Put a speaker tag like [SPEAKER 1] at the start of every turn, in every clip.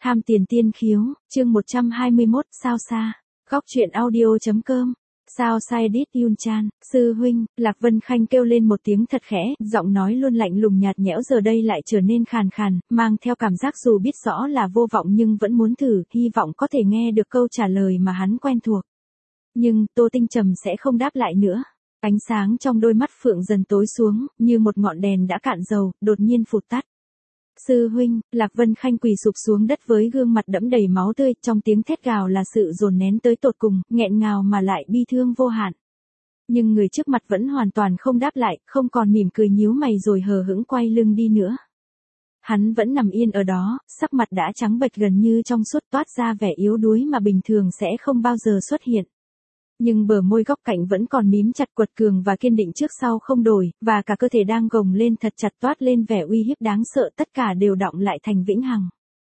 [SPEAKER 1] Tham tiền tiên khiếu, chương 121, sao xa. Góc truyện audio.com. Sao sai đít Yun Chan, sư huynh, Lạc Vân Khanh kêu lên một tiếng thật khẽ, giọng nói luôn lạnh lùng nhạt nhẽo giờ đây lại trở nên khàn khàn, mang theo cảm giác dù biết rõ là vô vọng nhưng vẫn muốn thử, hy vọng có thể nghe được câu trả lời mà hắn quen thuộc. Nhưng, Tô Tinh Trầm sẽ không đáp lại nữa. Ánh sáng trong đôi mắt Phượng dần tối xuống, như một ngọn đèn đã cạn dầu, đột nhiên phụt tắt. Sư huynh, Lạc Vân Khanh quỳ sụp xuống đất với gương mặt đẫm đầy máu tươi, trong tiếng thét gào là sự dồn nén tới tột cùng, nghẹn ngào mà lại bi thương vô hạn. Nhưng người trước mặt vẫn hoàn toàn không đáp lại, không còn mỉm cười nhíu mày rồi hờ hững quay lưng đi nữa. Hắn vẫn nằm yên ở đó, sắc mặt đã trắng bệch gần như trong suốt, toát ra vẻ yếu đuối mà bình thường sẽ không bao giờ xuất hiện. Nhưng bờ môi góc cạnh vẫn còn mím chặt, quật cường và kiên định trước sau không đổi, và cả cơ thể đang gồng lên thật chặt, toát lên vẻ uy hiếp đáng sợ, tất cả đều đọng lại thành vĩnh hằng.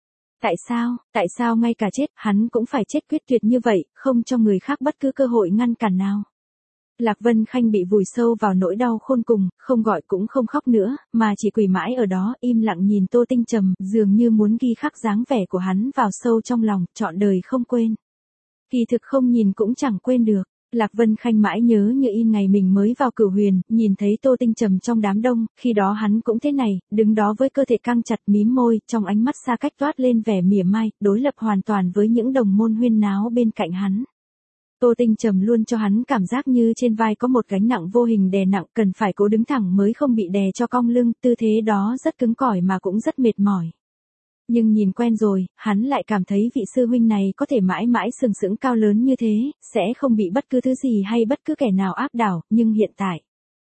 [SPEAKER 1] Tại sao ngay cả chết, hắn cũng phải chết quyết tuyệt như vậy, không cho người khác bất cứ cơ hội ngăn cản nào. Lạc Vân Khanh bị vùi sâu vào nỗi đau khôn cùng, không gọi cũng không khóc nữa, mà chỉ quỳ mãi ở đó, im lặng nhìn Tô Tinh Trầm, dường như muốn ghi khắc dáng vẻ của hắn vào sâu trong lòng, trọn đời không quên. Kỳ thực không nhìn cũng chẳng quên được. Lạc Vân Khanh mãi nhớ như in ngày mình mới vào Cửu Huyền, nhìn thấy Tô Tinh Trầm trong đám đông, khi đó hắn cũng thế này, đứng đó với cơ thể căng chặt mím môi, trong ánh mắt xa cách toát lên vẻ mỉa mai, đối lập hoàn toàn với những đồng môn huyên náo bên cạnh hắn. Tô Tinh Trầm luôn cho hắn cảm giác như trên vai có một gánh nặng vô hình đè nặng, cần phải cố đứng thẳng mới không bị đè cho cong lưng, tư thế đó rất cứng cỏi mà cũng rất mệt mỏi. Nhưng nhìn quen rồi, hắn lại cảm thấy vị sư huynh này có thể mãi mãi sừng sững cao lớn như thế, sẽ không bị bất cứ thứ gì hay bất cứ kẻ nào áp đảo, nhưng hiện tại,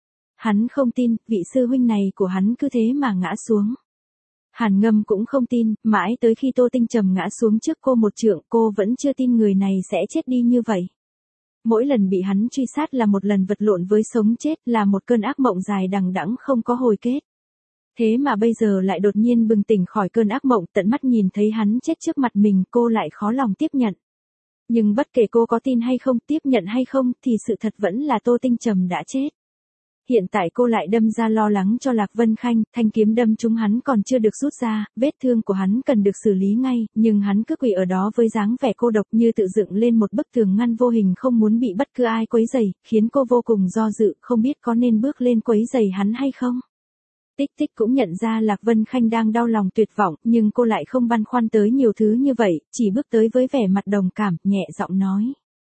[SPEAKER 1] hắn không tin, vị sư huynh này của hắn cứ thế mà ngã xuống. Hàn Ngâm cũng không tin, mãi tới khi Tô Tinh Trầm ngã xuống trước cô một trượng, cô vẫn chưa tin người này sẽ chết đi như vậy. Mỗi lần bị hắn truy sát là một lần vật lộn với sống chết, là một cơn ác mộng dài đằng đẵng không có hồi kết. Thế mà bây giờ lại đột nhiên bừng tỉnh khỏi cơn ác mộng, tận mắt nhìn thấy hắn chết trước mặt mình, cô lại khó lòng tiếp nhận. Nhưng bất kể cô có tin hay không, tiếp nhận hay không, thì sự thật vẫn là Tô Tinh Trầm đã chết. Hiện tại cô lại đâm ra lo lắng cho Lạc Vân Khanh, thanh kiếm đâm trúng hắn còn chưa được rút ra, vết thương của hắn cần được xử lý ngay, nhưng hắn cứ quỳ ở đó với dáng vẻ cô độc như tự dựng lên một bức tường ngăn vô hình không muốn bị bất cứ ai quấy rầy, khiến cô vô cùng do dự, không biết có nên bước lên quấy rầy hắn hay không. Tích Tích cũng nhận ra Lạc Vân Khanh đang đau lòng tuyệt vọng, nhưng cô lại không băn khoăn tới nhiều thứ như vậy, chỉ bước tới với vẻ mặt đồng cảm, nhẹ giọng nói.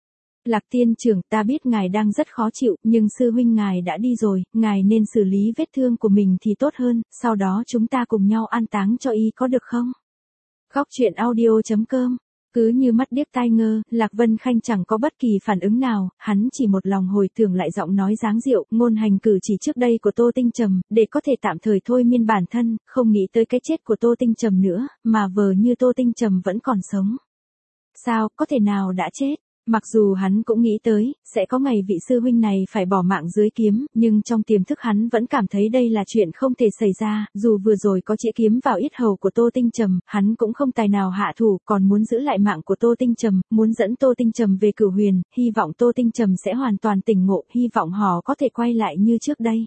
[SPEAKER 1] Lạc tiên trưởng, ta biết ngài đang rất khó chịu, nhưng sư huynh ngài đã đi rồi, ngài nên xử lý vết thương của mình thì tốt hơn, sau đó chúng ta cùng nhau an táng cho y có được không? Góc truyện audio.com. Cứ như mắt điếc tai ngơ, Lạc Vân Khanh chẳng có bất kỳ phản ứng nào, hắn chỉ một lòng hồi tưởng lại giọng nói dáng dịu, ngôn hành cử chỉ trước đây của Tô Tinh Trầm, để có thể tạm thời thôi miên bản thân, không nghĩ tới cái chết của Tô Tinh Trầm nữa, mà vờ như Tô Tinh Trầm vẫn còn sống. Sao, có thể nào đã chết? Mặc dù hắn cũng nghĩ tới, sẽ có ngày vị sư huynh này phải bỏ mạng dưới kiếm, nhưng trong tiềm thức hắn vẫn cảm thấy đây là chuyện không thể xảy ra, dù vừa rồi có chĩa kiếm vào yết hầu của Tô Tinh Trầm, hắn cũng không tài nào hạ thủ, còn muốn giữ lại mạng của Tô Tinh Trầm, muốn dẫn Tô Tinh Trầm về Cửu Huyền, hy vọng Tô Tinh Trầm sẽ hoàn toàn tỉnh ngộ, hy vọng họ có thể quay lại như trước đây.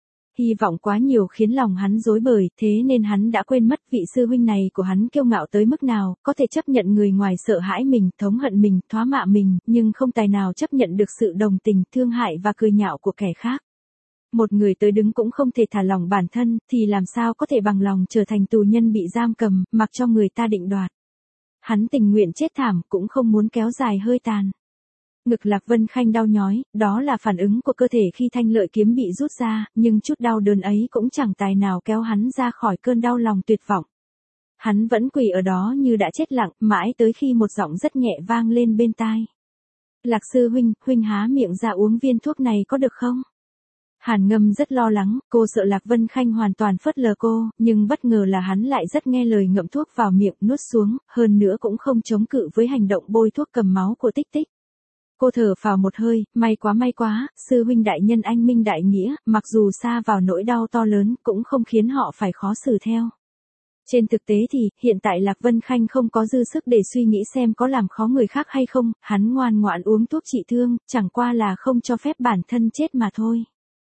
[SPEAKER 1] Hy vọng quá nhiều khiến lòng hắn rối bời, thế nên hắn đã quên mất vị sư huynh này của hắn kiêu ngạo tới mức nào, có thể chấp nhận người ngoài sợ hãi mình, thống hận mình, thoá mạ mình, nhưng không tài nào chấp nhận được sự đồng tình, thương hại và cười nhạo của kẻ khác. Một người tới đứng cũng không thể thả lỏng bản thân, thì làm sao có thể bằng lòng trở thành tù nhân bị giam cầm, mặc cho người ta định đoạt. Hắn tình nguyện chết thảm, cũng không muốn kéo dài hơi tàn. Ngực Lạc Vân Khanh đau nhói, đó là phản ứng của cơ thể khi thanh lợi kiếm bị rút ra, nhưng chút đau đớn ấy cũng chẳng tài nào kéo hắn ra khỏi cơn đau lòng tuyệt vọng. Hắn vẫn quỳ ở đó như đã chết lặng, mãi tới khi một giọng rất nhẹ vang lên bên tai. Lạc sư huynh, huynh há miệng ra uống viên thuốc này có được không? Hàn Ngâm rất lo lắng, cô sợ Lạc Vân Khanh hoàn toàn phớt lờ cô, nhưng bất ngờ là hắn lại rất nghe lời ngậm thuốc vào miệng nuốt xuống, hơn nữa cũng không chống cự với hành động bôi thuốc cầm máu của Tích Tích. Cô thở phào một hơi, may quá, sư huynh đại nhân anh minh đại nghĩa, mặc dù xa vào nỗi đau to lớn, cũng không khiến họ phải khó xử theo. Trên thực tế thì, hiện tại Lạc Vân Khanh không có dư sức để suy nghĩ xem có làm khó người khác hay không, hắn ngoan ngoãn uống thuốc trị thương, chẳng qua là không cho phép bản thân chết mà thôi.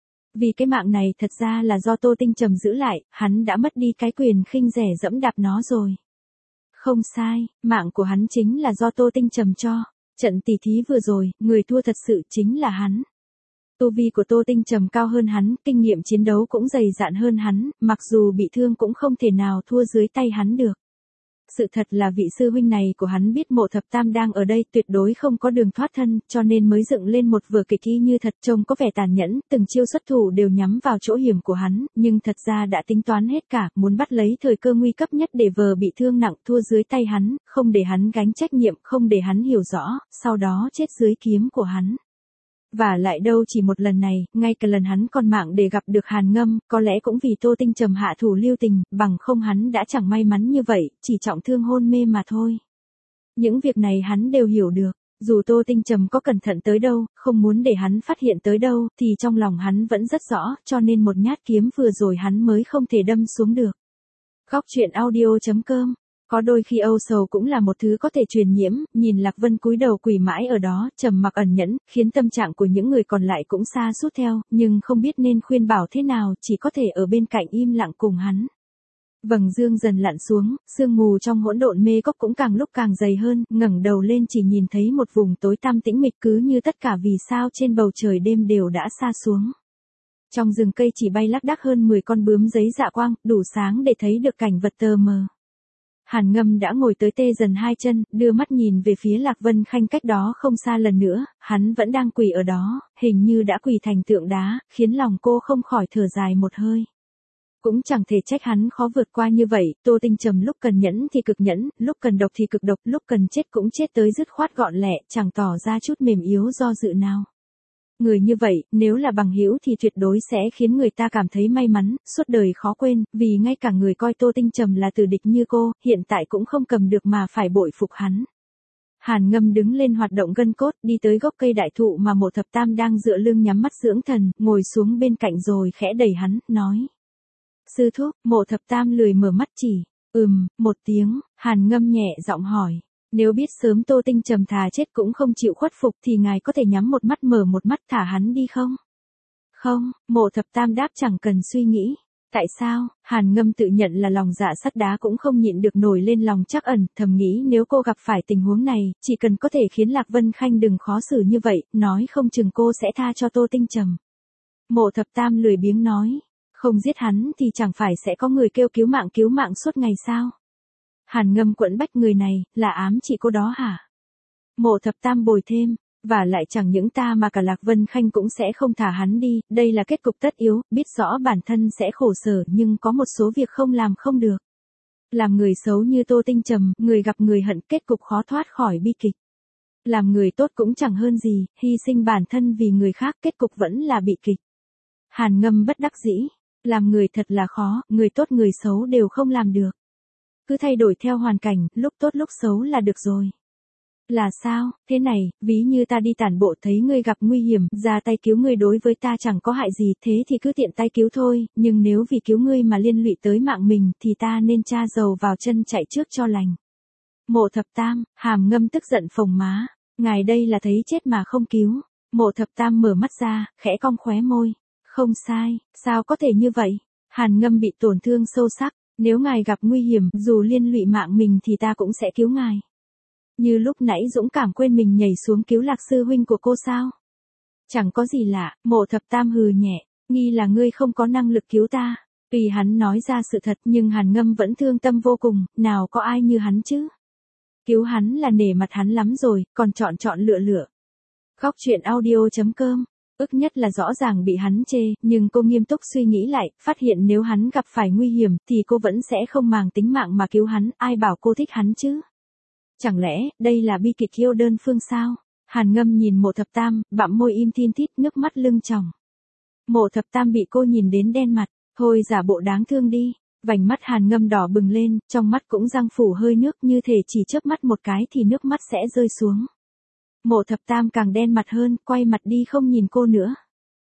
[SPEAKER 1] Vì cái mạng này thật ra là do Tô Tinh Trầm giữ lại, hắn đã mất đi cái quyền khinh rẻ dẫm đạp nó rồi. Không sai, mạng của hắn chính là do Tô Tinh Trầm cho. Trận tỷ thí vừa rồi, người thua thật sự chính là hắn. Tu vi của Tô Tinh Trầm cao hơn hắn, kinh nghiệm chiến đấu cũng dày dạn hơn hắn, mặc dù bị thương cũng không thể nào thua dưới tay hắn được. Sự thật là vị sư huynh này của hắn biết Mộ Thập Tam đang ở đây tuyệt đối không có đường thoát thân, cho nên mới dựng lên một vở kịch y như thật, trông có vẻ tàn nhẫn, từng chiêu xuất thủ đều nhắm vào chỗ hiểm của hắn, nhưng thật ra đã tính toán hết cả, muốn bắt lấy thời cơ nguy cấp nhất để vờ bị thương nặng thua dưới tay hắn, không để hắn gánh trách nhiệm, không để hắn hiểu rõ, sau đó chết dưới kiếm của hắn. Và lại đâu chỉ một lần này, ngay cả lần hắn còn mạng để gặp được Hàn Ngâm, có lẽ cũng vì Tô Tinh Trầm hạ thủ lưu tình, bằng không hắn đã chẳng may mắn như vậy, chỉ trọng thương hôn mê mà thôi. Những việc này hắn đều hiểu được, dù Tô Tinh Trầm có cẩn thận tới đâu, không muốn để hắn phát hiện tới đâu, thì trong lòng hắn vẫn rất rõ, cho nên một nhát kiếm vừa rồi hắn mới không thể đâm xuống được. Góc truyện audio.com. Có đôi khi âu sầu cũng là một thứ có thể truyền nhiễm, nhìn Lạc Vân cúi đầu quỳ mãi ở đó, trầm mặc ẩn nhẫn, khiến tâm trạng của những người còn lại cũng sa sút theo, nhưng không biết nên khuyên bảo thế nào, chỉ có thể ở bên cạnh im lặng cùng hắn. Vầng dương dần lặn xuống, sương mù trong hỗn độn mê cốc cũng càng lúc càng dày hơn, ngẩng đầu lên chỉ nhìn thấy một vùng tối tăm tĩnh mịch cứ như tất cả vì sao trên bầu trời đêm đều đã sa xuống. Trong rừng cây chỉ bay lác đác hơn 10 con bướm giấy dạ quang, đủ sáng để thấy được cảnh vật tờ mờ. Hàn Ngâm đã ngồi tới tê dần hai chân, đưa mắt nhìn về phía Lạc Vân Khanh cách đó không xa lần nữa, hắn vẫn đang quỳ ở đó, hình như đã quỳ thành tượng đá, khiến lòng cô không khỏi thở dài một hơi. Cũng chẳng thể trách hắn khó vượt qua như vậy, Tô Tinh Trầm lúc cần nhẫn thì cực nhẫn, lúc cần độc thì cực độc, lúc cần chết cũng chết tới dứt khoát gọn lẹ, chẳng tỏ ra chút mềm yếu do dự nào. Người như vậy, nếu là bằng hữu thì tuyệt đối sẽ khiến người ta cảm thấy may mắn, suốt đời khó quên, vì ngay cả người coi Tô Tinh Trầm là tử địch như cô, hiện tại cũng không cầm được mà phải bội phục hắn. Hàn Ngâm đứng lên hoạt động gân cốt, đi tới gốc cây đại thụ mà Mộ Thập Tam đang dựa lưng nhắm mắt dưỡng thần, ngồi xuống bên cạnh rồi khẽ đẩy hắn, nói. Sư thúc, Mộ Thập Tam lười mở mắt chỉ, một tiếng, Hàn Ngâm nhẹ giọng hỏi. Nếu biết sớm Tô Tinh Trầm thà chết cũng không chịu khuất phục thì ngài có thể nhắm một mắt mở một mắt thả hắn đi không? Không, Mộ Thập Tam đáp chẳng cần suy nghĩ. Tại sao? Hàn Ngâm tự nhận là lòng dạ sắt đá cũng không nhịn được nổi lên lòng trắc ẩn, thầm nghĩ nếu cô gặp phải tình huống này, chỉ cần có thể khiến Lạc Vân Khanh đừng khó xử như vậy, nói không chừng cô sẽ tha cho Tô Tinh Trầm. Mộ Thập Tam lười biếng nói, không giết hắn thì chẳng phải sẽ có người kêu cứu mạng suốt ngày sao? Hàn Ngâm quẫn bách người này, là ám chỉ cô đó hả? Mộ Thập Tam bồi thêm, và lại chẳng những ta mà cả Lạc Vân Khanh cũng sẽ không thả hắn đi, đây là kết cục tất yếu, biết rõ bản thân sẽ khổ sở nhưng có một số việc không làm không được. Làm người xấu như Tô Tinh Trầm, người gặp người hận kết cục khó thoát khỏi bi kịch. Làm người tốt cũng chẳng hơn gì, hy sinh bản thân vì người khác kết cục vẫn là bị kịch. Hàn Ngâm bất đắc dĩ, làm người thật là khó, người tốt người xấu đều không làm được. Cứ thay đổi theo hoàn cảnh, lúc tốt lúc xấu là được rồi. Là sao, thế này, ví như ta đi tản bộ thấy ngươi gặp nguy hiểm, ra tay cứu ngươi đối với ta chẳng có hại gì, thế thì cứ tiện tay cứu thôi, nhưng nếu vì cứu ngươi mà liên lụy tới mạng mình, thì ta nên tra dầu vào chân chạy trước cho lành. Mộ Thập Tam, Hàn Ngâm tức giận phồng má, ngài đây là thấy chết mà không cứu. Mộ Thập Tam mở mắt ra, khẽ cong khóe môi. Không sai, sao có thể như vậy? Hàn Ngâm bị tổn thương sâu sắc. Nếu ngài gặp nguy hiểm, dù liên lụy mạng mình thì ta cũng sẽ cứu ngài. Như lúc nãy dũng cảm quên mình nhảy xuống cứu Lạc sư huynh của cô sao? Chẳng có gì lạ, Mộ Thập Tam hừ nhẹ, nghi là ngươi không có năng lực cứu ta. Tuy hắn nói ra sự thật nhưng Hàn Ngâm vẫn thương tâm vô cùng, nào có ai như hắn chứ? Cứu hắn là nể mặt hắn lắm rồi, còn chọn lựa. Góc truyện audio.com. Ức nhất là rõ ràng bị hắn chê, nhưng cô nghiêm túc suy nghĩ lại, phát hiện nếu hắn gặp phải nguy hiểm thì cô vẫn sẽ không màng tính mạng mà cứu hắn, ai bảo cô thích hắn chứ? Chẳng lẽ, đây là bi kịch yêu đơn phương sao? Hàn Ngâm nhìn Mộ Thập Tam, bặm môi im thin thít, nước mắt lưng tròng. Mộ Thập Tam bị cô nhìn đến đen mặt, thôi giả bộ đáng thương đi. Vành mắt Hàn Ngâm đỏ bừng lên, trong mắt cũng răng phủ hơi nước như thể chỉ chớp mắt một cái thì nước mắt sẽ rơi xuống. Mộ Thập Tam càng đen mặt hơn, quay mặt đi không nhìn cô nữa.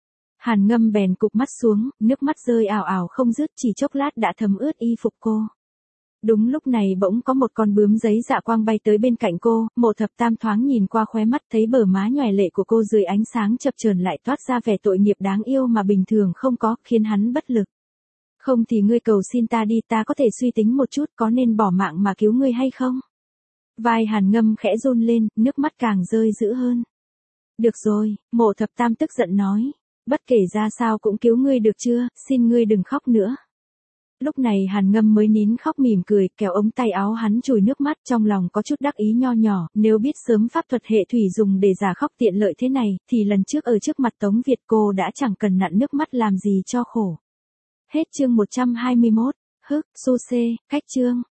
[SPEAKER 1] Hàn Ngâm bèn cụp mắt xuống, nước mắt rơi ào ào không dứt, chỉ chốc lát đã thấm ướt y phục cô. Đúng lúc này bỗng có một con bướm giấy dạ quang bay tới bên cạnh cô, Mộ Thập Tam thoáng nhìn qua khóe mắt thấy bờ má nhòe lệ của cô dưới ánh sáng chập chờn lại toát ra vẻ tội nghiệp đáng yêu mà bình thường không có, khiến hắn bất lực. Không thì ngươi cầu xin ta đi, ta có thể suy tính một chút có nên bỏ mạng mà cứu ngươi hay không? Vai Hàn Ngâm khẽ run lên, nước mắt càng rơi dữ hơn. Được rồi, Mộ Thập Tam tức giận nói. Bất kể ra sao cũng cứu ngươi được chưa, xin ngươi đừng khóc nữa. Lúc này Hàn Ngâm mới nín khóc mỉm cười, kéo ống tay áo hắn chùi nước mắt, trong lòng có chút đắc ý nho nhỏ, nếu biết sớm pháp thuật hệ thủy dùng để giả khóc tiện lợi thế này, thì lần trước ở trước mặt Tống Việt cô đã chẳng cần nặn nước mắt làm gì cho khổ. Hết chương 121, su xê, cách chương.